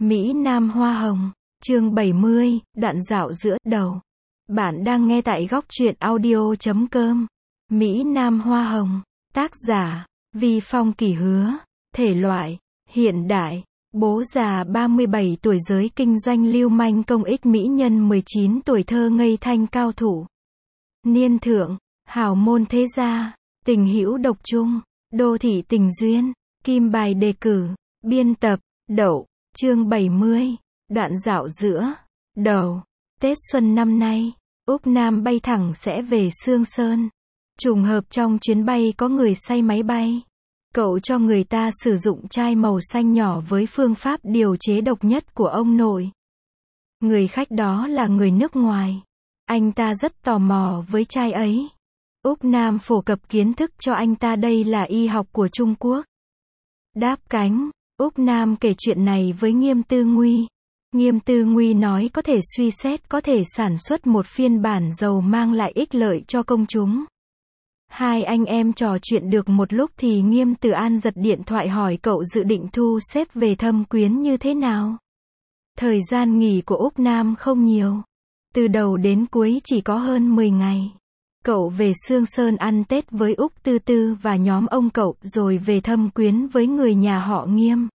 Mỹ Nam Hoa Hồng, chương 70, đoạn dạo giữa đầu. Bạn đang nghe tại góc truyện audio.com. Mỹ Nam Hoa Hồng, tác giả, Vi Phong Kỳ Hứa, thể loại, hiện đại, bố già 37 tuổi giới kinh doanh lưu manh công ích mỹ nhân 19 tuổi thơ ngây thanh cao thủ. Niên thượng, hào môn thế gia, tình hữu độc trung, đô thị tình duyên, kim bài đề cử, biên tập, Đậu. Chương 70, đoạn dạo giữa, đầu, Tết Xuân năm nay, Úc Nam bay thẳng sẽ về Sương Sơn. Trùng hợp trong chuyến bay có người say máy bay. Cậu cho người ta sử dụng chai màu xanh nhỏ với phương pháp điều chế độc nhất của ông nội. Người khách đó là người nước ngoài. Anh ta rất tò mò với chai ấy. Úc Nam phổ cập kiến thức cho anh ta đây là y học của Trung Quốc. Đáp cánh, Úc Nam kể chuyện này với Nghiêm Tư Nguy. Nghiêm Tư Nguy nói có thể suy xét có thể sản xuất một phiên bản dầu mang lại ích lợi cho công chúng. Hai anh em trò chuyện được một lúc thì Nghiêm Từ An giật điện thoại hỏi cậu dự định thu xếp về Thâm Quyến như thế nào. Thời gian nghỉ của Úc Nam không nhiều. Từ đầu đến cuối chỉ có hơn 10 ngày. Cậu về Sương Sơn ăn Tết với Úc Tư Tư và nhóm ông cậu rồi về Thâm Quyến với người nhà họ Nghiêm.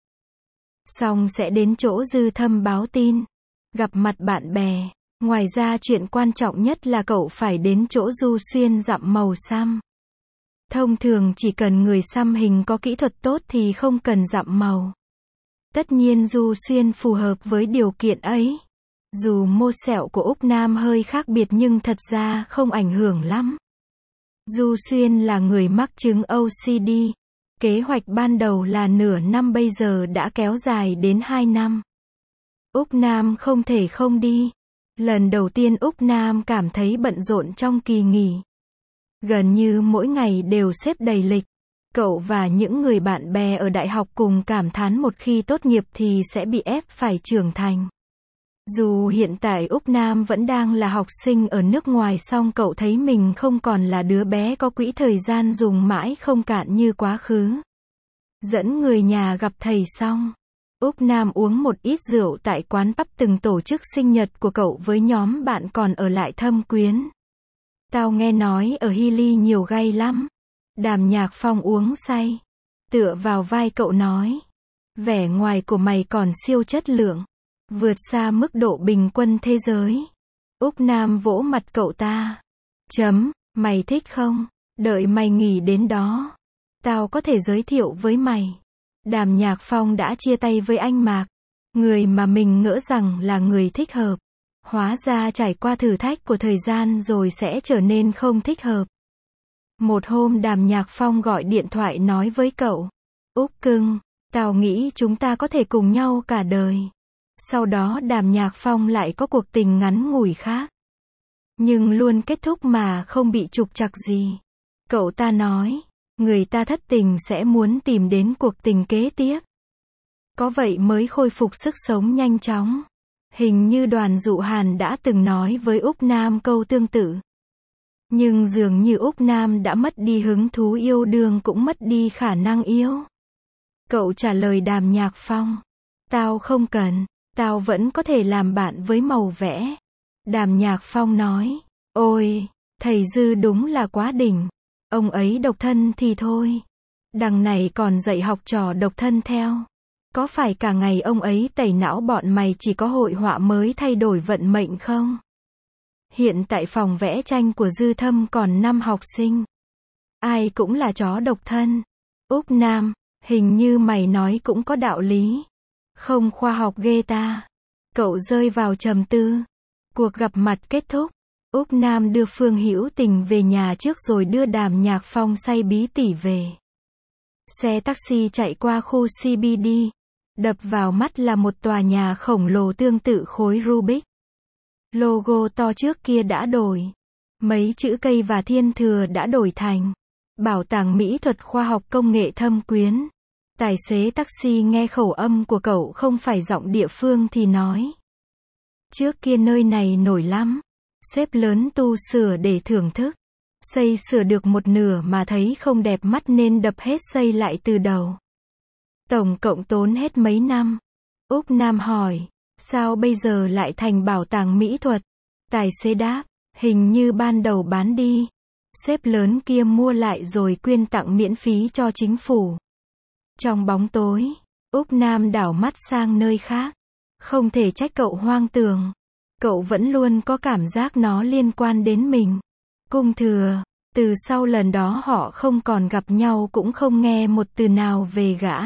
Xong sẽ đến chỗ Dư Thâm báo tin, gặp mặt bạn bè. Ngoài ra chuyện quan trọng nhất là cậu phải đến chỗ Du Xuyên dặm màu xăm. Thông thường chỉ cần người xăm hình có kỹ thuật tốt thì không cần dặm màu. Tất nhiên Du Xuyên phù hợp với điều kiện ấy. Dù mô sẹo của Úc Nam hơi khác biệt nhưng thật ra không ảnh hưởng lắm. Du Xuyên là người mắc chứng OCD. Kế hoạch ban đầu là nửa năm bây giờ đã kéo dài đến 2 năm. Úc Nam không thể không đi. Lần đầu tiên Úc Nam cảm thấy bận rộn trong kỳ nghỉ. Gần như mỗi ngày đều xếp đầy lịch. Cậu và những người bạn bè ở đại học cùng cảm thán một khi tốt nghiệp thì sẽ bị ép phải trưởng thành. Dù hiện tại Úc Nam vẫn đang là học sinh ở nước ngoài song cậu thấy mình không còn là đứa bé có quỹ thời gian dùng mãi không cạn như quá khứ. Dẫn người nhà gặp thầy xong, Úc Nam uống một ít rượu tại quán pub từng tổ chức sinh nhật của cậu với nhóm bạn còn ở lại Thâm Quyến. Tao nghe nói ở Hili nhiều gay lắm. Đàm Nhạc Phong uống say, tựa vào vai cậu nói. Vẻ ngoài của mày còn siêu chất lượng. Vượt xa mức độ bình quân thế giới. Úc Nam vỗ mặt cậu ta. Mày thích không? Đợi mày nghỉ đến đó. Tao có thể giới thiệu với mày. Đàm Nhạc Phong đã chia tay với anh Mạc. Người mà mình ngỡ rằng là người thích hợp. Hóa ra trải qua thử thách của thời gian rồi sẽ trở nên không thích hợp. Một hôm Đàm Nhạc Phong gọi điện thoại nói với cậu. Úc cưng, tao nghĩ chúng ta có thể cùng nhau cả đời. Sau đó Đàm Nhạc Phong lại có cuộc tình ngắn ngủi khác. Nhưng luôn kết thúc mà không bị trục trặc gì. Cậu ta nói, người ta thất tình sẽ muốn tìm đến cuộc tình kế tiếp. Có vậy mới khôi phục sức sống nhanh chóng. Hình như Đoàn Dụ Hàn đã từng nói với Úc Nam câu tương tự. Nhưng dường như Úc Nam đã mất đi hứng thú yêu đương cũng mất đi khả năng yêu. Cậu trả lời Đàm Nhạc Phong. Tao không cần, tao vẫn có thể làm bạn với màu vẽ. Đàm Nhạc Phong nói. Ôi, thầy Dư đúng là quá đỉnh. Ông ấy độc thân thì thôi. Đằng này còn dạy học trò độc thân theo. Có phải cả ngày ông ấy tẩy não bọn mày chỉ có hội họa mới thay đổi vận mệnh không? Hiện tại phòng vẽ tranh của Dư Thâm còn 5 học sinh. Ai cũng là chó độc thân. Úc Nam, hình như mày nói cũng có đạo lý. Không khoa học ghê ta. Cậu rơi vào trầm tư. Cuộc gặp mặt kết thúc. Úc Nam đưa Phương Hữu Tình về nhà trước rồi đưa Đàm Nhạc Phong say bí tỉ về. Xe taxi chạy qua khu CBD. Đập vào mắt là một tòa nhà khổng lồ tương tự khối Rubik. Logo to trước kia đã đổi. Mấy chữ cây và thiên thừa đã đổi thành Bảo tàng Mỹ thuật khoa học công nghệ Thâm Quyến. Tài xế taxi nghe khẩu âm của cậu không phải giọng địa phương thì nói. Trước kia nơi này nổi lắm. Sếp lớn tu sửa để thưởng thức. Xây sửa được một nửa mà thấy không đẹp mắt nên đập hết xây lại từ đầu. Tổng cộng tốn hết mấy năm. Úc Nam hỏi, sao bây giờ lại thành bảo tàng mỹ thuật? Tài xế đáp, hình như ban đầu bán đi. Sếp lớn kia mua lại rồi quyên tặng miễn phí cho chính phủ. Trong bóng tối, Úc Nam đảo mắt sang nơi khác. Không thể trách cậu hoang tưởng. Cậu vẫn luôn có cảm giác nó liên quan đến mình. Cung Thừa, từ sau lần đó họ không còn gặp nhau cũng không nghe một từ nào về gã.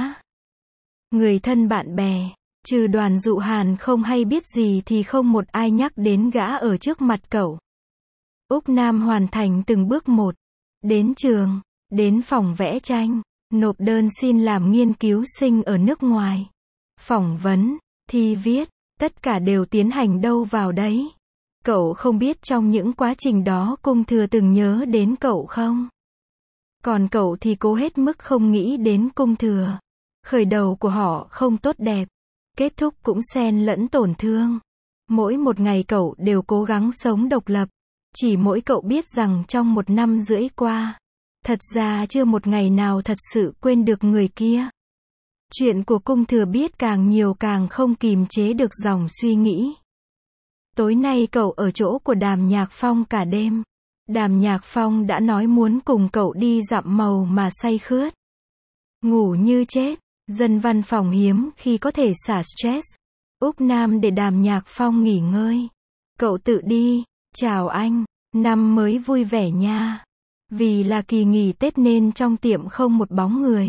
Người thân bạn bè, trừ Đoàn Dụ Hàn không hay biết gì thì không một ai nhắc đến gã ở trước mặt cậu. Úc Nam hoàn thành từng bước một. Đến trường, đến phòng vẽ tranh, nộp đơn xin làm nghiên cứu sinh ở nước ngoài. Phỏng vấn, thi viết, tất cả đều tiến hành đâu vào đấy. Cậu không biết trong những quá trình đó Cung Thừa từng nhớ đến cậu không? Còn cậu thì cố hết mức không nghĩ đến Cung Thừa. Khởi đầu của họ không tốt đẹp, kết thúc cũng xen lẫn tổn thương. Mỗi một ngày cậu đều cố gắng sống độc lập. Chỉ mỗi cậu biết rằng trong 1 năm rưỡi qua, thật ra chưa một ngày nào thật sự quên được người kia. Chuyện của Cung Thừa biết càng nhiều càng không kìm chế được dòng suy nghĩ. Tối nay cậu ở chỗ của Đàm Nhạc Phong cả đêm. Đàm Nhạc Phong đã nói muốn cùng cậu đi dặm màu mà say khướt. Ngủ như chết, dân văn phòng hiếm khi có thể xả stress. Úc Nam để Đàm Nhạc Phong nghỉ ngơi. Cậu tự đi, chào anh, năm mới vui vẻ nha. Vì là kỳ nghỉ Tết nên trong tiệm không một bóng người.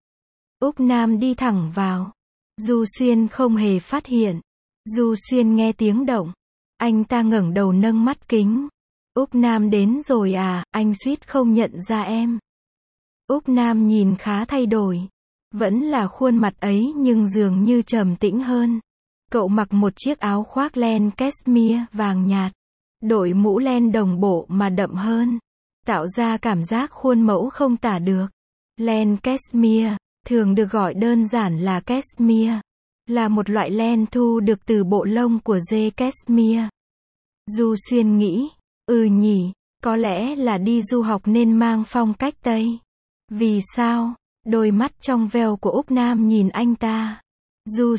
Úc Nam đi thẳng vào. Du Xuyên không hề phát hiện. Du Xuyên nghe tiếng động. Anh ta ngẩng đầu nâng mắt kính. Úc Nam đến rồi à, anh suýt không nhận ra em. Úc Nam nhìn khá thay đổi. Vẫn là khuôn mặt ấy nhưng dường như trầm tĩnh hơn. Cậu mặc một chiếc áo khoác len cashmere vàng nhạt. Đội mũ len đồng bộ mà đậm hơn. Tạo ra cảm giác khuôn mẫu không tả được. Len cashmere, thường được gọi đơn giản là cashmere, là một loại len thu được từ bộ lông của dê cashmere. Du Xuyên nghĩ, nhỉ, có lẽ là đi du học nên mang phong cách Tây. Vì sao? Đôi mắt trong veo của Úc Nam nhìn anh ta. Du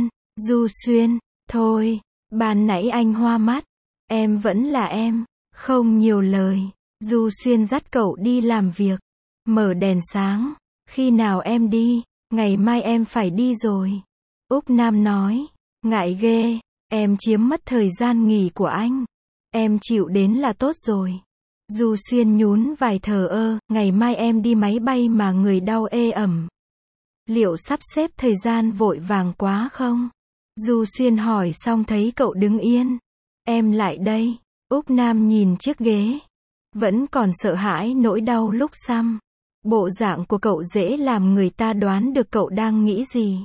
Xuyên, thôi, ban nãy anh hoa mắt. Em vẫn là em, không nhiều lời. Du Xuyên dắt cậu đi làm việc. Mở đèn sáng. Khi nào em đi? Ngày mai em phải đi rồi. Úc Nam nói, ngại ghê, em chiếm mất thời gian nghỉ của anh. Em chịu đến là tốt rồi. Du Xuyên nhún vai thờ ơ, ngày mai em đi máy bay mà người đau ê ẩm. Liệu sắp xếp thời gian vội vàng quá không? Du Xuyên hỏi xong thấy cậu đứng yên. Em lại đây. Úc Nam nhìn chiếc ghế. Vẫn còn sợ hãi nỗi đau lúc xăm. Bộ dạng của cậu dễ làm người ta đoán được cậu đang nghĩ gì.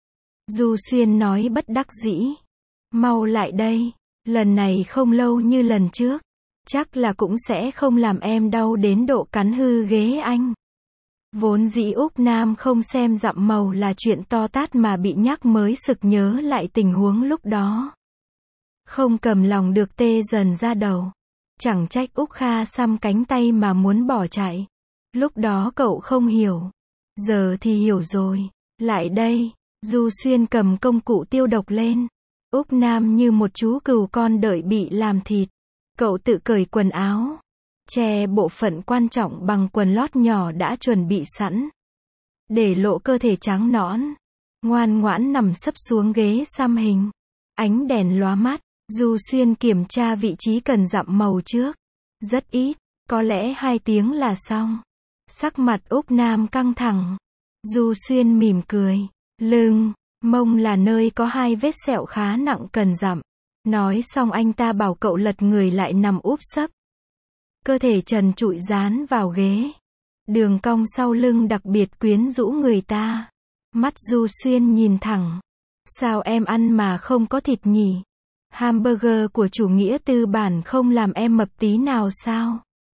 Du Xuyên nói bất đắc dĩ. Mau lại đây. Lần này không lâu như lần trước. Chắc là cũng sẽ không làm em đau đến độ cắn hư ghế anh. Vốn dĩ Úc Nam không xem dặm màu là chuyện to tát mà bị nhắc mới sực nhớ lại tình huống lúc đó. Không cầm lòng được tê dần ra đầu. Chẳng trách Úc Kha xăm cánh tay mà muốn bỏ chạy. Lúc đó cậu không hiểu. Giờ thì hiểu rồi. Lại đây. Du Xuyên cầm công cụ tiêu độc lên. Úc Nam như một chú cừu con đợi bị làm thịt. Cậu tự cởi quần áo. Che bộ phận quan trọng bằng quần lót nhỏ đã chuẩn bị sẵn. Để lộ cơ thể trắng nõn. Ngoan ngoãn nằm sấp xuống ghế xăm hình. Ánh đèn lóa mắt. Du Xuyên kiểm tra vị trí cần dặm màu trước. Rất ít. Có lẽ 2 tiếng là xong. Sắc mặt Úc Nam căng thẳng. Du Xuyên mỉm cười. Lưng, mông là nơi có 2 vết sẹo khá nặng cần dặm. Nói xong anh ta bảo cậu lật người lại nằm úp sấp. Cơ thể trần trụi dán vào ghế. Đường cong sau lưng đặc biệt quyến rũ người ta. Mắt Du Xuyên nhìn thẳng. Sao em ăn mà không có thịt nhỉ? Hamburger của chủ nghĩa tư bản không làm em mập tí nào sao?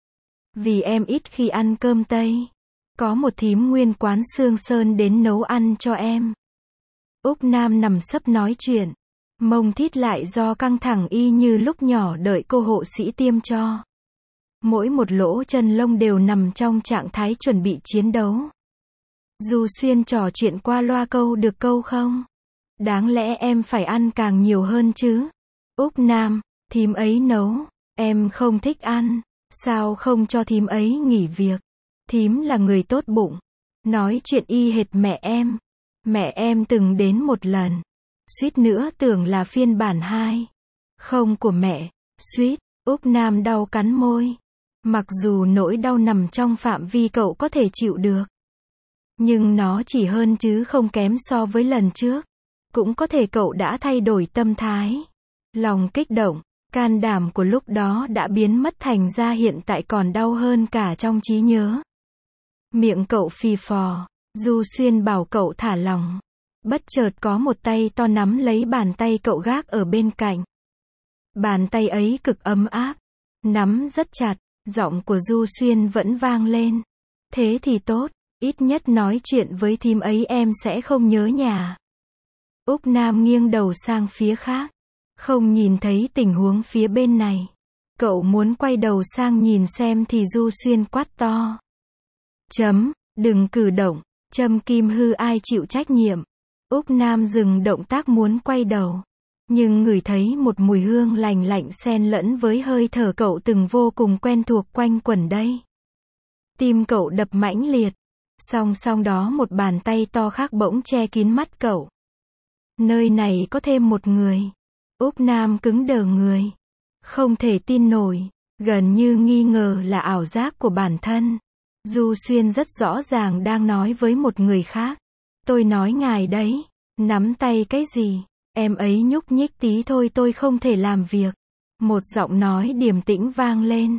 Vì em ít khi ăn cơm Tây. Có một thím nguyên quán Sương Sơn đến nấu ăn cho em. Úc Nam nằm sấp nói chuyện. Mông thít lại do căng thẳng y như lúc nhỏ đợi cô hộ sĩ tiêm cho. Mỗi một lỗ chân lông đều nằm trong trạng thái chuẩn bị chiến đấu. Du Xuyên trò chuyện qua loa câu được câu không? Đáng lẽ em phải ăn càng nhiều hơn chứ. Úc Nam, thím ấy nấu, em không thích ăn, sao không cho thím ấy nghỉ việc. Thím là người tốt bụng, nói chuyện y hệt mẹ em. Mẹ em từng đến một lần, suýt nữa tưởng là phiên bản 2. Không của mẹ, suýt. Úc Nam đau cắn môi. Mặc dù nỗi đau nằm trong phạm vi cậu có thể chịu được, nhưng nó chỉ hơn chứ không kém so với lần trước. Cũng có thể cậu đã thay đổi tâm thái. Lòng kích động, can đảm của lúc đó đã biến mất thành ra hiện tại còn đau hơn cả trong trí nhớ. Miệng cậu phì phò, Du Xuyên bảo cậu thả lỏng. Bất chợt có một tay to nắm lấy bàn tay cậu gác ở bên cạnh. Bàn tay ấy cực ấm áp, nắm rất chặt, giọng của Du Xuyên vẫn vang lên. Thế thì tốt, ít nhất nói chuyện với thím ấy em sẽ không nhớ nhà. Úc Nam nghiêng đầu sang phía khác, không nhìn thấy tình huống phía bên này. Cậu muốn quay đầu sang nhìn xem thì Du Xuyên quát to. Đừng cử động, châm kim hư ai chịu trách nhiệm. Úc Nam dừng động tác muốn quay đầu, nhưng ngửi thấy một mùi hương lành lạnh xen lẫn với hơi thở cậu từng vô cùng quen thuộc quanh quẩn đây. Tim cậu đập mãnh liệt, song song đó một bàn tay to khác bỗng che kín mắt cậu. Nơi này có thêm một người. Úc Nam cứng đờ người, không thể tin nổi, gần như nghi ngờ là ảo giác của bản thân. Du Xuyên rất rõ ràng đang nói với một người khác. Tôi nói ngài đấy, nắm tay cái gì, em ấy nhúc nhích tí thôi tôi không thể làm việc. Một giọng nói điềm tĩnh vang lên.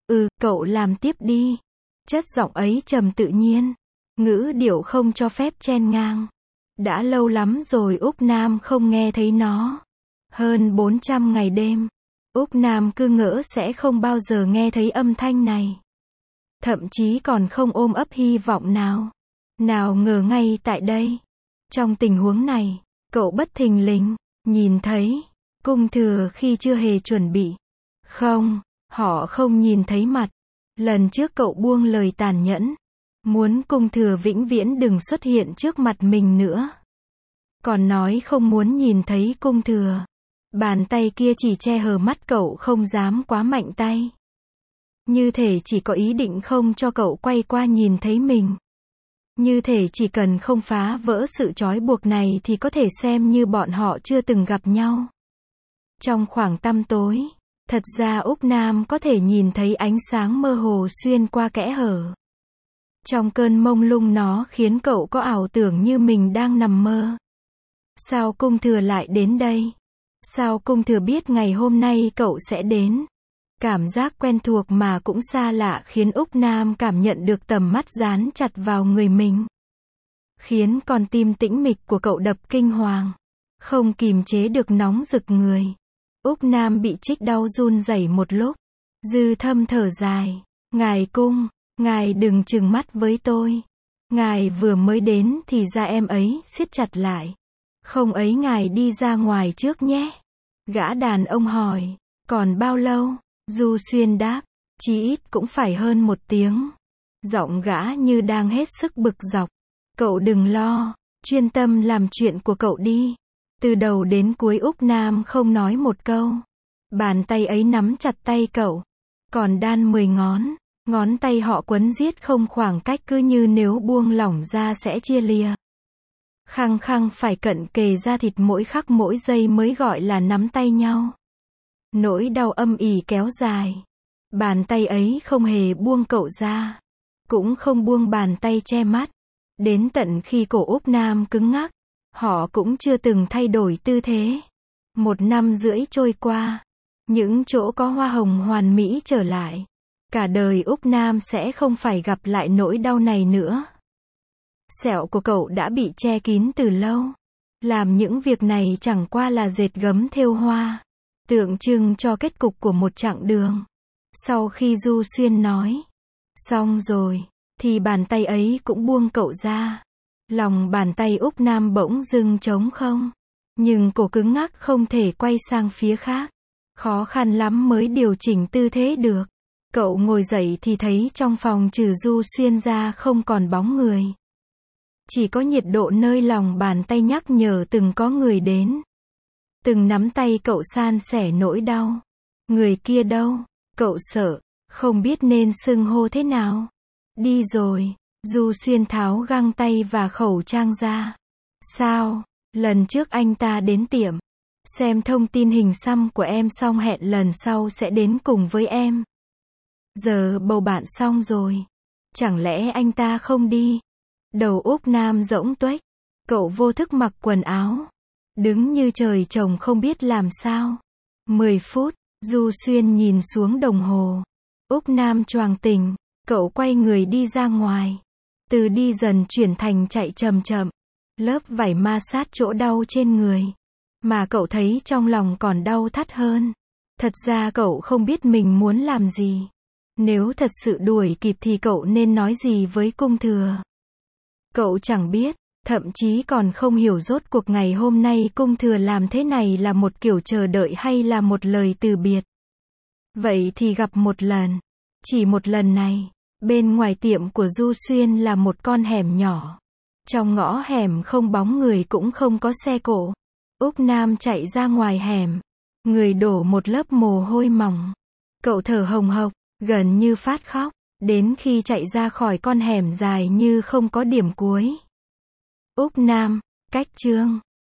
Cậu làm tiếp đi. Chất giọng ấy trầm tự nhiên, ngữ điệu không cho phép chen ngang. Đã lâu lắm rồi Úc Nam không nghe thấy nó. Hơn 400 ngày đêm, Úc Nam cứ ngỡ sẽ không bao giờ nghe thấy âm thanh này. Thậm chí còn không ôm ấp hy vọng nào. Nào ngờ ngay tại đây, trong tình huống này, cậu bất thình lình nhìn thấy Cung Thừa khi chưa hề chuẩn bị. Không, họ không nhìn thấy mặt. Lần trước cậu buông lời tàn nhẫn, muốn Cung Thừa vĩnh viễn đừng xuất hiện trước mặt mình nữa. Còn nói không muốn nhìn thấy Cung Thừa. Bàn tay kia chỉ che hờ mắt cậu không dám quá mạnh tay. Như thể chỉ có ý định không cho cậu quay qua nhìn thấy mình. Như thể chỉ cần không phá vỡ sự trói buộc này thì có thể xem như bọn họ chưa từng gặp nhau. Trong khoảng tăm tối, thật ra Úc Nam có thể nhìn thấy ánh sáng mơ hồ xuyên qua kẽ hở. Trong cơn mông lung nó khiến cậu có ảo tưởng như mình đang nằm mơ. Sao Cung Thừa lại đến đây? Sao Cung Thừa biết ngày hôm nay cậu sẽ đến? Cảm giác quen thuộc mà cũng xa lạ khiến Úc Nam cảm nhận được tầm mắt dán chặt vào người mình. Khiến con tim tĩnh mịch của cậu đập kinh hoàng. Không kìm chế được nóng rực người. Úc Nam bị chích đau run rẩy một lúc. Dư Thâm thở dài. Ngài Cung, ngài đừng trừng mắt với tôi. Ngài vừa mới đến thì da em ấy siết chặt lại. Không ấy ngài đi ra ngoài trước nhé. Gã đàn ông hỏi. Còn bao lâu? Du Xuyên đáp. Chí ít cũng phải hơn 1 tiếng. Giọng gã như đang hết sức bực dọc. Cậu đừng lo, chuyên tâm làm chuyện của cậu đi. Từ đầu đến cuối Úc Nam không nói một câu. Bàn tay ấy nắm chặt tay cậu. Còn đan 10 ngón. Ngón tay họ quấn giết không khoảng cách cứ như nếu buông lỏng ra sẽ chia lìa. Khăng khăng phải cận kề da thịt mỗi khắc mỗi giây mới gọi là nắm tay nhau. Nỗi đau âm ỉ kéo dài. Bàn tay ấy không hề buông cậu ra. Cũng không buông bàn tay che mắt. Đến tận khi cổ Úc Nam cứng ngắc. Họ cũng chưa từng thay đổi tư thế. 1 năm rưỡi trôi qua. Những chỗ có hoa hồng hoàn mỹ trở lại. Cả đời Úc Nam sẽ không phải gặp lại nỗi đau này nữa. Sẹo của cậu đã bị che kín từ lâu. Làm những việc này chẳng qua là dệt gấm thêu hoa. Tượng trưng cho kết cục của một chặng đường. Sau khi Du Xuyên nói xong rồi, thì bàn tay ấy cũng buông cậu ra. Lòng bàn tay Úc Nam bỗng dưng trống không. Nhưng cổ cứng ngắc không thể quay sang phía khác. Khó khăn lắm mới điều chỉnh tư thế được. Cậu ngồi dậy thì thấy trong phòng trừ Du Xuyên ra không còn bóng người. Chỉ có nhiệt độ nơi lòng bàn tay nhắc nhở từng có người đến. Từng nắm tay cậu san sẻ nỗi đau. Người kia đâu? Cậu sợ, không biết nên xưng hô thế nào. Đi rồi. Du Xuyên tháo găng tay và khẩu trang ra. Sao? Lần trước anh ta đến tiệm, xem thông tin hình xăm của em xong hẹn lần sau sẽ đến cùng với em. Giờ bầu bạn xong rồi. Chẳng lẽ anh ta không đi? Đầu Úc Nam rỗng tuếch. Cậu vô thức mặc quần áo. Đứng như trời trồng không biết làm sao. 10 phút, Du Xuyên nhìn xuống đồng hồ. Úc Nam choàng tỉnh. Cậu quay người đi ra ngoài. Từ đi dần chuyển thành chạy chậm chậm. Lớp vải ma sát chỗ đau trên người. Mà cậu thấy trong lòng còn đau thắt hơn. Thật ra cậu không biết mình muốn làm gì. Nếu thật sự đuổi kịp thì cậu nên nói gì với cung thừa. Cậu chẳng biết, thậm chí còn không hiểu rốt cuộc ngày hôm nay cung thừa làm thế này là một kiểu chờ đợi hay là một lời từ biệt. Vậy thì gặp một lần. Chỉ một lần này. Bên ngoài tiệm của Du Xuyên là một con hẻm nhỏ. Trong ngõ hẻm không bóng người cũng không có xe cộ. Úc Nam chạy ra ngoài hẻm. Người đổ một lớp mồ hôi mỏng. Cậu thở hồng hộc, gần như phát khóc. Đến khi chạy ra khỏi con hẻm dài như không có điểm cuối. Úc Nam, cách chương